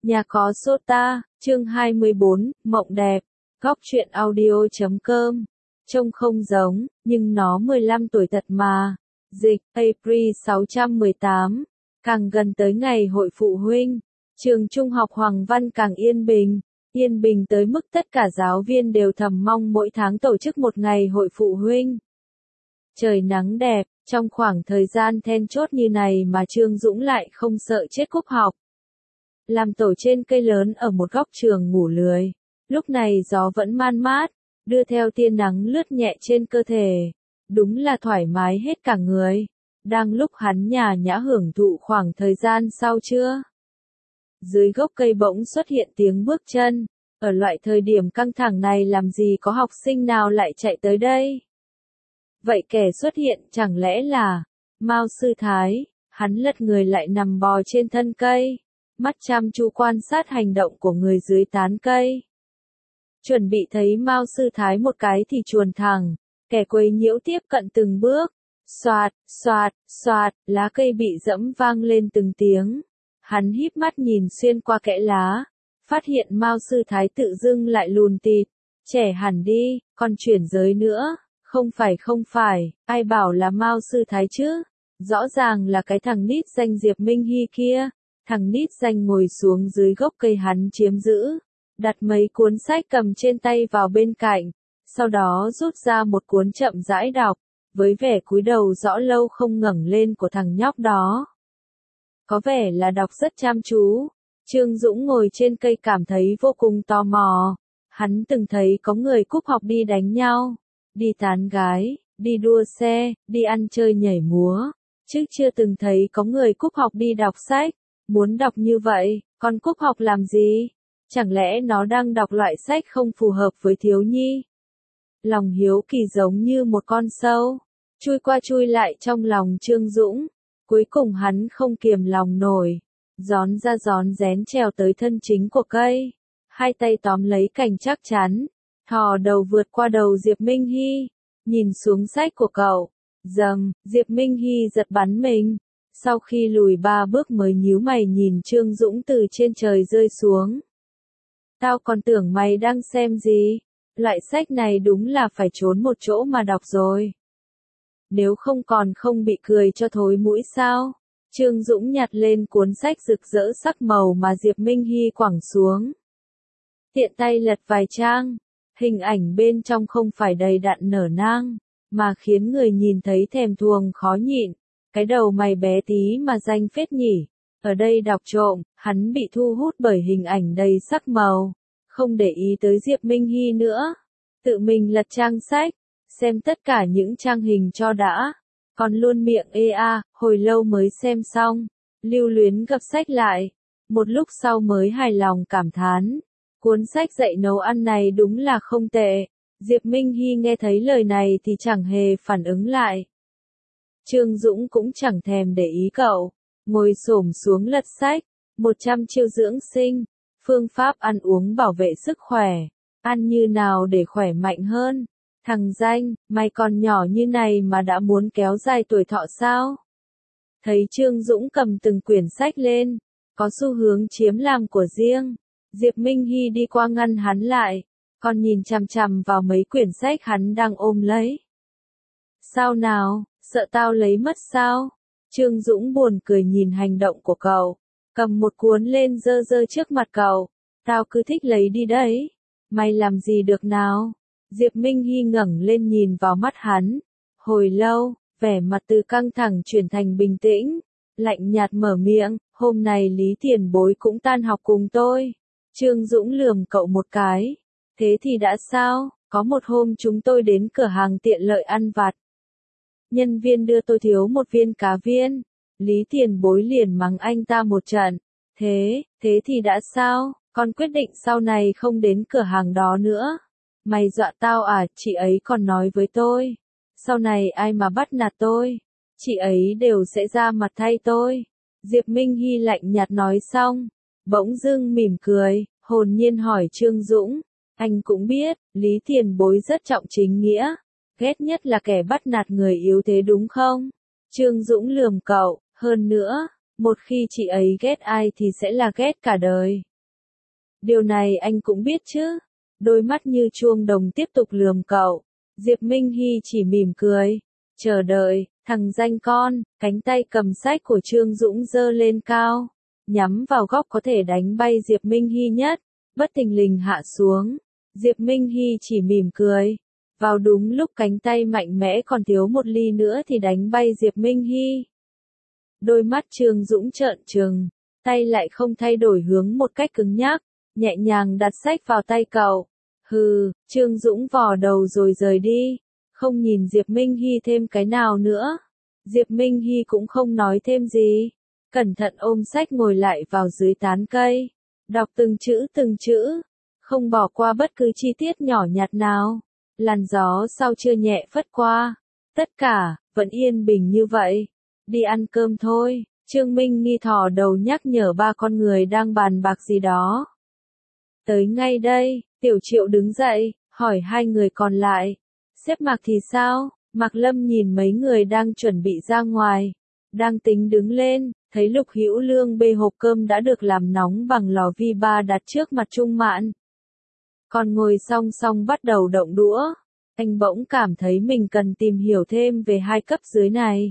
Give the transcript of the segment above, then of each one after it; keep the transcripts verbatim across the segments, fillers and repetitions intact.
Nhà có Sota, chương hai mươi bốn, Mộng đẹp, góc truyện audio chấm com. Trông không giống, nhưng nó mười lăm tuổi thật mà. Dịch, April sáu trăm mười tám. Càng gần tới ngày hội phụ huynh, trường trung học Hoàng Văn càng yên bình. Yên bình tới mức tất cả giáo viên đều thầm mong mỗi tháng tổ chức một ngày hội phụ huynh. Trời nắng đẹp, trong khoảng thời gian then chốt như này mà Trương Dũng lại không sợ chết cúp học. Làm tổ trên cây lớn ở một góc trường ngủ lười. Lúc này gió vẫn man mát, đưa theo tia nắng lướt nhẹ trên cơ thể. Đúng là thoải mái hết cả người. Đang lúc hắn nhả nhã hưởng thụ khoảng thời gian sau chưa? Dưới gốc cây bỗng xuất hiện tiếng bước chân. Ở loại thời điểm căng thẳng này làm gì có học sinh nào lại chạy tới đây? Vậy kẻ xuất hiện chẳng lẽ là Mao Sư Thái? Hắn lật người lại nằm bò trên thân cây, mắt chăm chú quan sát hành động của người dưới tán cây. Chuẩn bị thấy Mao Sư Thái một cái thì chuồn thẳng, kẻ quấy nhiễu tiếp cận từng bước. Xoạt, xoạt, xoạt, lá cây bị dẫm vang lên từng tiếng. Hắn híp mắt nhìn xuyên qua kẽ lá, phát hiện Mao Sư Thái tự dưng lại lùn tịt, trẻ hẳn đi, còn chuyển giới nữa. Không phải không phải, ai bảo là Mao Sư Thái chứ? Rõ ràng là cái thằng nít danh Diệp Minh Hy kia. Thằng nít danh ngồi xuống dưới gốc cây hắn chiếm giữ, đặt mấy cuốn sách cầm trên tay vào bên cạnh, sau đó rút ra một cuốn chậm rãi đọc, với vẻ cúi đầu rõ lâu không ngẩng lên của thằng nhóc đó. Có vẻ là đọc rất chăm chú. Trương Dũng ngồi trên cây cảm thấy vô cùng tò mò. Hắn từng thấy có người cúp học đi đánh nhau, đi tán gái, đi đua xe, đi ăn chơi nhảy múa, chứ chưa từng thấy có người cúp học đi đọc sách. Muốn đọc như vậy, con cúp học làm gì? Chẳng lẽ nó đang đọc loại sách không phù hợp với thiếu nhi? Lòng hiếu kỳ giống như một con sâu, chui qua chui lại trong lòng Trương Dũng. Cuối cùng hắn không kiềm lòng nổi, rón ra rón rén trèo tới thân chính của cây, hai tay tóm lấy cành chắc chắn, thò đầu vượt qua đầu Diệp Minh Hy, nhìn xuống sách của cậu. Dầm, Diệp Minh Hy giật bắn mình. Sau khi lùi ba bước mới nhíu mày nhìn Trương Dũng từ trên trời rơi xuống. Tao còn tưởng mày đang xem gì? Loại sách này đúng là phải trốn một chỗ mà đọc rồi. Nếu không còn không bị cười cho thối mũi sao? Trương Dũng nhặt lên cuốn sách rực rỡ sắc màu mà Diệp Minh Hy quẳng xuống. Tiện tay lật vài trang, hình ảnh bên trong không phải đầy đặn nở nang, mà khiến người nhìn thấy thèm thuồng khó nhịn. Cái đầu mày bé tí mà danh phết nhỉ. Ở đây đọc trộm, hắn bị thu hút bởi hình ảnh đầy sắc màu. Không để ý tới Diệp Minh Hy nữa. Tự mình lật trang sách, xem tất cả những trang hình cho đã. Còn luôn miệng ê a, hồi lâu mới xem xong. Lưu luyến gập sách lại. Một lúc sau mới hài lòng cảm thán. Cuốn sách dạy nấu ăn này đúng là không tệ. Diệp Minh Hy nghe thấy lời này thì chẳng hề phản ứng lại. Trương Dũng cũng chẳng thèm để ý cậu, ngồi xổm xuống lật sách, một trăm chiêu dưỡng sinh, phương pháp ăn uống bảo vệ sức khỏe, ăn như nào để khỏe mạnh hơn. Thằng danh, mày còn nhỏ như này mà đã muốn kéo dài tuổi thọ sao? Thấy Trương Dũng cầm từng quyển sách lên, có xu hướng chiếm làm của riêng, Diệp Minh Hy đi qua ngăn hắn lại, còn nhìn chằm chằm vào mấy quyển sách hắn đang ôm lấy. Sao nào? Sợ tao lấy mất sao? Trương Dũng buồn cười nhìn hành động của cậu, cầm một cuốn lên dơ dơ trước mặt cậu. Tao cứ thích lấy đi đấy. Mày làm gì được nào? Diệp Minh Hy ngẩng lên nhìn vào mắt hắn. Hồi lâu, vẻ mặt từ căng thẳng chuyển thành bình tĩnh, lạnh nhạt mở miệng, hôm nay Lý Tiền Bối cũng tan học cùng tôi. Trương Dũng lườm cậu một cái. Thế thì đã sao? Có một hôm chúng tôi đến cửa hàng tiện lợi ăn vặt. Nhân viên đưa tôi thiếu một viên cá viên. Lý Tiền Bối liền mắng anh ta một trận. Thế, thế thì đã sao? Con quyết định sau này không đến cửa hàng đó nữa. Mày dọa tao à? Chị ấy còn nói với tôi. Sau này ai mà bắt nạt tôi, chị ấy đều sẽ ra mặt thay tôi. Diệp Minh Hy lạnh nhạt nói xong, bỗng dưng mỉm cười, hồn nhiên hỏi Trương Dũng. Anh cũng biết, Lý Tiền Bối rất trọng chính nghĩa. Ghét nhất là kẻ bắt nạt người yếu thế đúng không? Trương Dũng lườm cậu, hơn nữa, một khi chị ấy ghét ai thì sẽ là ghét cả đời. Điều này anh cũng biết chứ. Đôi mắt như chuông đồng tiếp tục lườm cậu. Diệp Minh Hy chỉ mỉm cười. Chờ đợi, thằng danh con, cánh tay cầm sách của Trương Dũng giơ lên cao. Nhắm vào góc có thể đánh bay Diệp Minh Hy nhất. Bất thình lình hạ xuống. Diệp Minh Hy chỉ mỉm cười. Vào đúng lúc cánh tay mạnh mẽ còn thiếu một ly nữa thì đánh bay Diệp Minh Hy. Đôi mắt Trương Dũng trợn trừng, tay lại không thay đổi hướng một cách cứng nhắc, nhẹ nhàng đặt sách vào tay cậu. Hừ, Trương Dũng vò đầu rồi rời đi, không nhìn Diệp Minh Hy thêm cái nào nữa. Diệp Minh Hy cũng không nói thêm gì, cẩn thận ôm sách ngồi lại vào dưới tán cây, đọc từng chữ từng chữ, không bỏ qua bất cứ chi tiết nhỏ nhặt nào. Làn gió sau trưa nhẹ phất qua, tất cả vẫn yên bình như vậy. Đi ăn cơm thôi, Trương Minh Nghi thò đầu nhắc nhở ba con người đang bàn bạc gì đó. Tới ngay đây, Tiểu Triệu đứng dậy, hỏi hai người còn lại. Sếp Mạc thì sao? Mạc Lâm nhìn mấy người đang chuẩn bị ra ngoài, đang tính đứng lên, thấy Lục Hữu Lương bê hộp cơm đã được làm nóng bằng lò vi ba đặt trước mặt Trung Mạn. Còn ngồi song song bắt đầu động đũa, anh bỗng cảm thấy mình cần tìm hiểu thêm về hai cấp dưới này.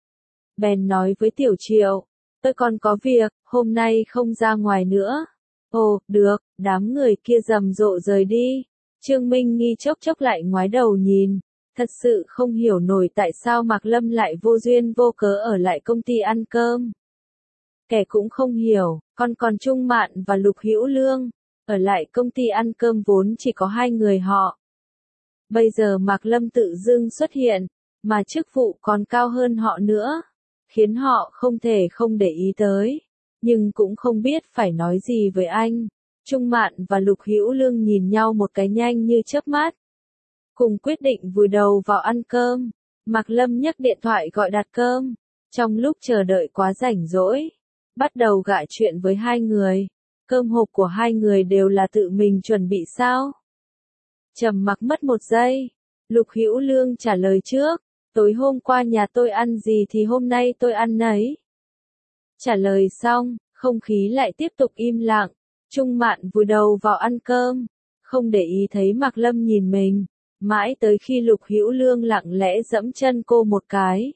Bèn nói với Tiểu Triệu, tôi còn có việc, hôm nay không ra ngoài nữa. Ồ, được, đám người kia rầm rộ rời đi. Trương Minh Nghi chốc chốc lại ngoái đầu nhìn, thật sự không hiểu nổi tại sao Mạc Lâm lại vô duyên vô cớ ở lại công ty ăn cơm. Kẻ cũng không hiểu, còn còn Trung Mạn và Lục Hữu Lương, ở lại công ty ăn cơm vốn chỉ có hai người họ. Bây giờ Mạc Lâm tự dưng xuất hiện, mà chức vụ còn cao hơn họ nữa, khiến họ không thể không để ý tới, nhưng cũng không biết phải nói gì với anh. Trung Mạn và Lục Hữu Lương nhìn nhau một cái nhanh như chớp mắt, cùng quyết định vùi đầu vào ăn cơm. Mạc Lâm nhấc điện thoại gọi đặt cơm, trong lúc chờ đợi quá rảnh rỗi, bắt đầu gạ chuyện với hai người. Cơm hộp của hai người đều là tự mình chuẩn bị sao? Trầm mặc mất một giây, Lục Hữu Lương trả lời trước, tối hôm qua nhà tôi ăn gì thì hôm nay tôi ăn nấy. Trả lời xong, không khí lại tiếp tục im lặng. Trung Mạn vùi đầu vào ăn cơm, không để ý thấy Mạc Lâm nhìn mình, mãi tới khi Lục Hữu Lương lặng lẽ giẫm chân cô một cái.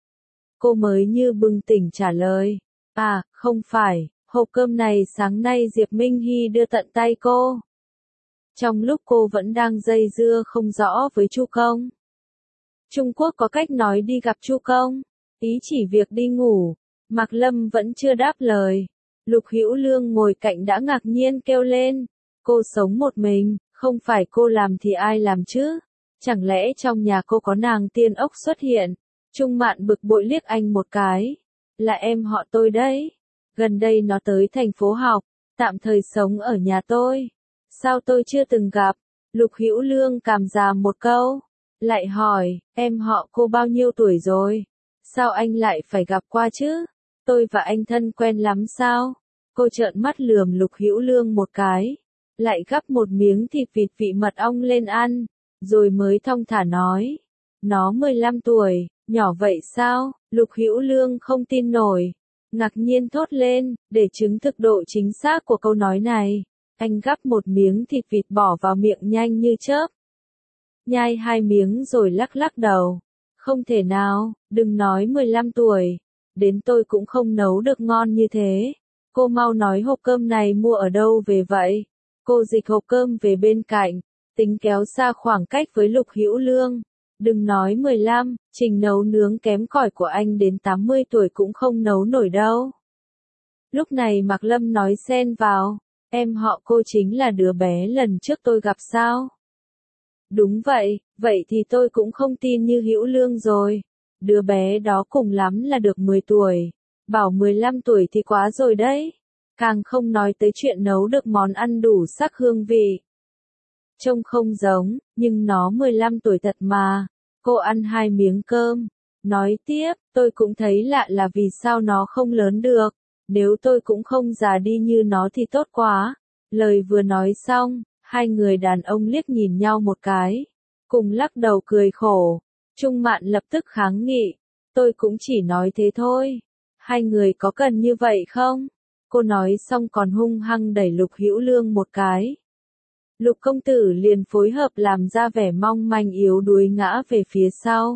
Cô mới như bừng tỉnh trả lời, à, không phải, hộp cơm này sáng nay Diệp Minh Hy đưa tận tay cô. Trong lúc cô vẫn đang dây dưa không rõ với Chu Công. Trung Quốc có cách nói đi gặp Chu Công, ý chỉ việc đi ngủ. Mạc Lâm vẫn chưa đáp lời. Lục Hữu Lương ngồi cạnh đã ngạc nhiên kêu lên, cô sống một mình, không phải cô làm thì ai làm chứ? Chẳng lẽ trong nhà cô có nàng tiên ốc xuất hiện? Trung Mạn bực bội liếc anh một cái, là em họ tôi đấy. Gần đây nó tới thành phố học, tạm thời sống ở nhà tôi. Sao tôi chưa từng gặp? Lục Hữu Lương cảm giảm một câu, lại hỏi, em họ cô bao nhiêu tuổi rồi? Sao anh lại phải gặp qua chứ? Tôi và anh thân quen lắm sao? Cô trợn mắt lườm Lục Hữu Lương một cái, lại gắp một miếng thịt vịt vị mật ong lên ăn, rồi mới thong thả nói, nó mười lăm tuổi, nhỏ vậy sao? Lục Hữu Lương không tin nổi, ngạc nhiên thốt lên, để chứng thực độ chính xác của câu nói này. Anh gắp một miếng thịt vịt bỏ vào miệng nhanh như chớp. Nhai hai miếng rồi lắc lắc đầu. Không thể nào, đừng nói mười lăm tuổi. Đến tôi cũng không nấu được ngon như thế. Cô mau nói hộp cơm này mua ở đâu về vậy? Cô dịch hộp cơm về bên cạnh, tính kéo xa khoảng cách với Lục Hữu Lương. Đừng nói mười lăm, trình nấu nướng kém cỏi của anh đến tám mươi tuổi cũng không nấu nổi đâu. Lúc này Mạc Lâm nói xen vào, em họ cô chính là đứa bé lần trước tôi gặp sao? Đúng vậy, vậy thì tôi cũng không tin như Hữu Lương rồi. Đứa bé đó cùng lắm là được mười tuổi, bảo mười lăm tuổi thì quá rồi đấy. Càng không nói tới chuyện nấu được món ăn đủ sắc hương vị. Trông không giống, nhưng nó mười lăm tuổi thật mà. Cô ăn hai miếng cơm, nói tiếp, tôi cũng thấy lạ là vì sao nó không lớn được. Nếu tôi cũng không già đi như nó thì tốt quá. Lời vừa nói xong, hai người đàn ông liếc nhìn nhau một cái, cùng lắc đầu cười khổ. Trung Mạn lập tức kháng nghị, tôi cũng chỉ nói thế thôi. Hai người có cần như vậy không? Cô nói xong còn hung hăng đẩy Lục Hữu Lương một cái. Lục công tử liền phối hợp làm ra vẻ mong manh yếu đuối ngã về phía sau.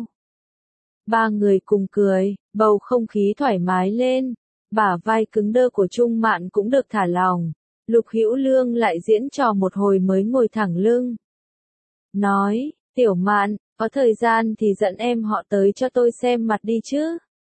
Ba người cùng cười, bầu không khí thoải mái lên, bả vai cứng đơ của Trung Mạn cũng được thả lỏng. Lục Hữu Lương lại diễn trò một hồi mới ngồi thẳng lưng. Nói, Tiểu Mạn, có thời gian thì dẫn em họ tới cho tôi xem mặt đi chứ.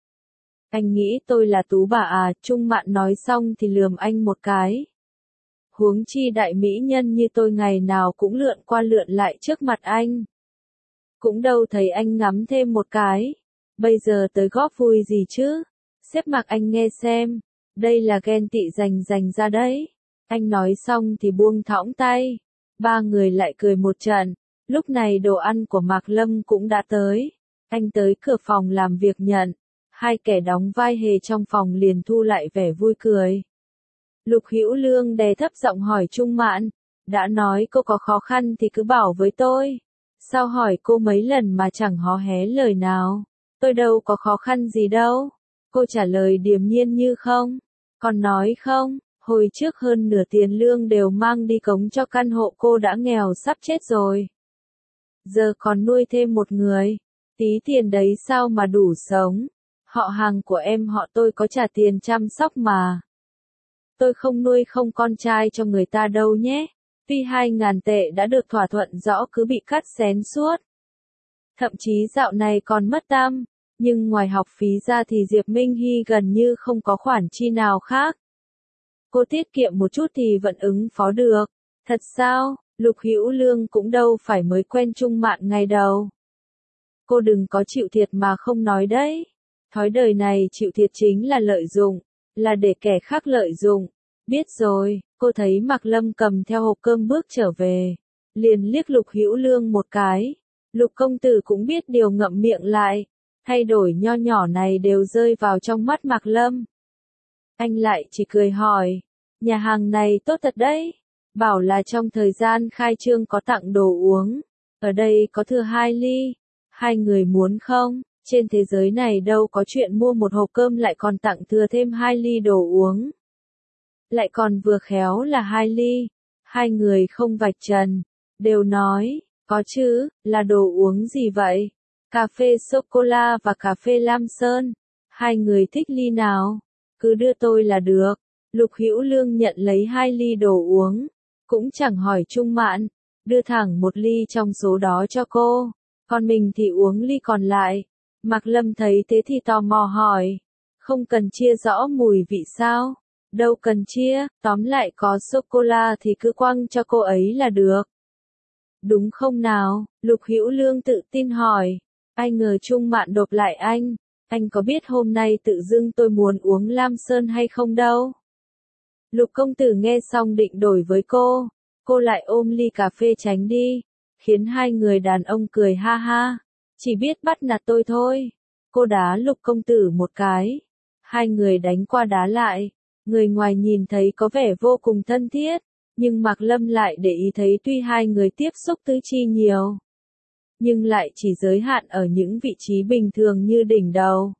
Anh nghĩ tôi là tú bà à, Trung Mạn nói xong thì lườm anh một cái. Huống chi đại mỹ nhân như tôi ngày nào cũng lượn qua lượn lại trước mặt anh. Cũng đâu thấy anh ngắm thêm một cái. Bây giờ tới góp vui gì chứ? Xếp mặc anh nghe xem. Đây là ghen tị dành dành ra đấy. Anh nói xong thì buông thõng tay. Ba người lại cười một trận. Lúc này đồ ăn của Mạc Lâm cũng đã tới. Anh tới cửa phòng làm việc nhận. Hai kẻ đóng vai hề trong phòng liền thu lại vẻ vui cười. Lục Hữu Lương đè thấp giọng hỏi Trung Mạn. Đã nói cô có khó khăn thì cứ bảo với tôi. Sao hỏi cô mấy lần mà chẳng hó hé lời nào. Tôi đâu có khó khăn gì đâu. Cô trả lời điềm nhiên như không. Còn nói không, hồi trước hơn nửa tiền lương đều mang đi cống cho căn hộ cô đã nghèo sắp chết rồi. Giờ còn nuôi thêm một người. Tí tiền đấy sao mà đủ sống. Họ hàng của em họ tôi có trả tiền chăm sóc mà. Tôi không nuôi không con trai cho người ta đâu nhé. Tuy hai ngàn tệ đã được thỏa thuận rõ cứ bị cắt xén suốt. Thậm chí dạo này còn mất tăm. Nhưng ngoài học phí ra thì Diệp Minh Hy gần như không có khoản chi nào khác. Cô tiết kiệm một chút thì vẫn ứng phó được. Thật sao, Lục Hữu Lương cũng đâu phải mới quen Trung Mạn ngày đầu. Cô đừng có chịu thiệt mà không nói đấy. Thói đời này chịu thiệt chính là lợi dụng, là để kẻ khác lợi dụng. Biết rồi, cô thấy Mạc Lâm cầm theo hộp cơm bước trở về. Liền liếc Lục Hữu Lương một cái. Lục công tử cũng biết điều ngậm miệng lại. Thay đổi nho nhỏ này đều rơi vào trong mắt Mạc Lâm. Anh lại chỉ cười hỏi. Nhà hàng này tốt thật đấy. Bảo là trong thời gian khai trương có tặng đồ uống. Ở đây có thừa hai ly. Hai người muốn không? Trên thế giới này đâu có chuyện mua một hộp cơm lại còn tặng thừa thêm hai ly đồ uống. Lại còn vừa khéo là hai ly. Hai người không vạch trần. Đều nói, có chứ, là đồ uống gì vậy? Cà phê sô-cô-la và cà phê Lam Sơn. Hai người thích ly nào? Cứ đưa tôi là được. Lục Hữu Lương nhận lấy hai ly đồ uống. Cũng chẳng hỏi Trung Mạn. Đưa thẳng một ly trong số đó cho cô. Còn mình thì uống ly còn lại. Mạc Lâm thấy thế thì tò mò hỏi. Không cần chia rõ mùi vị sao? Đâu cần chia, tóm lại có sô-cô-la thì cứ quăng cho cô ấy là được. Đúng không nào? Lục Hữu Lương tự tin hỏi. Ai ngờ Trung Mạn đột lại anh. Anh có biết hôm nay tự dưng tôi muốn uống Lam Sơn hay không đâu? Lục công tử nghe xong định đổi với cô. Cô lại ôm ly cà phê tránh đi. Khiến hai người đàn ông cười ha ha. Chỉ biết bắt nạt tôi thôi. Cô đá Lục công tử một cái. Hai người đánh qua đá lại. Người ngoài nhìn thấy có vẻ vô cùng thân thiết. Nhưng Mạc Lâm lại để ý thấy tuy hai người tiếp xúc tứ chi nhiều. Nhưng lại chỉ giới hạn ở những vị trí bình thường như đỉnh đầu.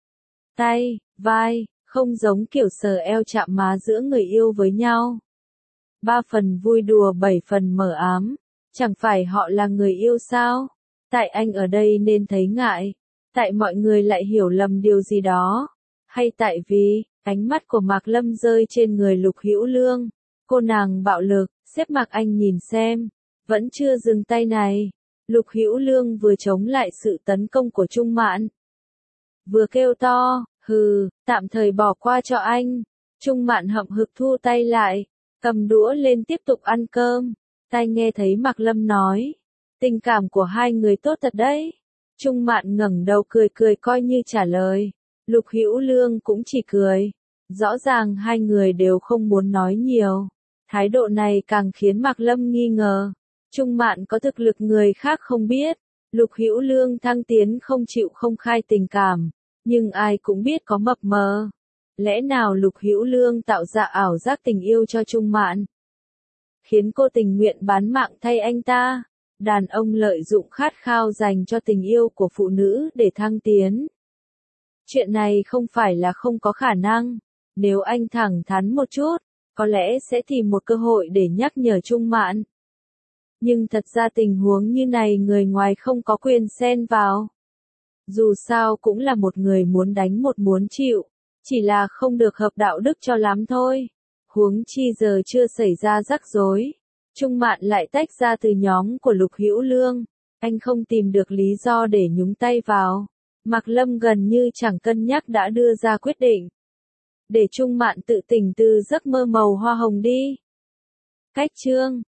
Tay, vai, không giống kiểu sờ eo chạm má giữa người yêu với nhau. Ba phần vui đùa bảy phần mờ ám. Chẳng phải họ là người yêu sao? Tại anh ở đây nên thấy ngại. Tại mọi người lại hiểu lầm điều gì đó. Hay tại vì, ánh mắt của Mạc Lâm rơi trên người Lục Hữu Lương. Cô nàng bạo lực, xếp Mạc anh nhìn xem. Vẫn chưa dừng tay này. Lục Hữu Lương vừa chống lại sự tấn công của Trung Mạn. Vừa kêu to, hừ, tạm thời bỏ qua cho anh. Trung Mạn hậm hực thu tay lại. Cầm đũa lên tiếp tục ăn cơm. Tai nghe thấy Mạc Lâm nói. Tình cảm của hai người tốt thật đấy. Trung Mạn ngẩng đầu cười cười coi như trả lời. Lục Hữu Lương cũng chỉ cười. Rõ ràng hai người đều không muốn nói nhiều. Thái độ này càng khiến Mạc Lâm nghi ngờ. Trung Mạn có thực lực người khác không biết. Lục Hữu Lương thăng tiến không chịu không khai tình cảm. Nhưng ai cũng biết có mập mờ. Lẽ nào Lục Hữu Lương tạo ra ảo giác tình yêu cho Trung Mạn? Khiến cô tình nguyện bán mạng thay anh ta. Đàn ông lợi dụng khát khao dành cho tình yêu của phụ nữ để thăng tiến. Chuyện này không phải là không có khả năng. Nếu anh thẳng thắn một chút, có lẽ sẽ tìm một cơ hội để nhắc nhở Trung Mạn. Nhưng thật ra tình huống như này người ngoài không có quyền xen vào. Dù sao cũng là một người muốn đánh một muốn chịu, chỉ là không được hợp đạo đức cho lắm thôi. Huống chi giờ chưa xảy ra rắc rối. Trung Mạn lại tách ra từ nhóm của Lục Hữu Lương. Anh không tìm được lý do để nhúng tay vào. Mạc Lâm gần như chẳng cân nhắc đã đưa ra quyết định. Để Trung Mạn tự tỉnh từ giấc mơ màu hoa hồng đi. Cách chương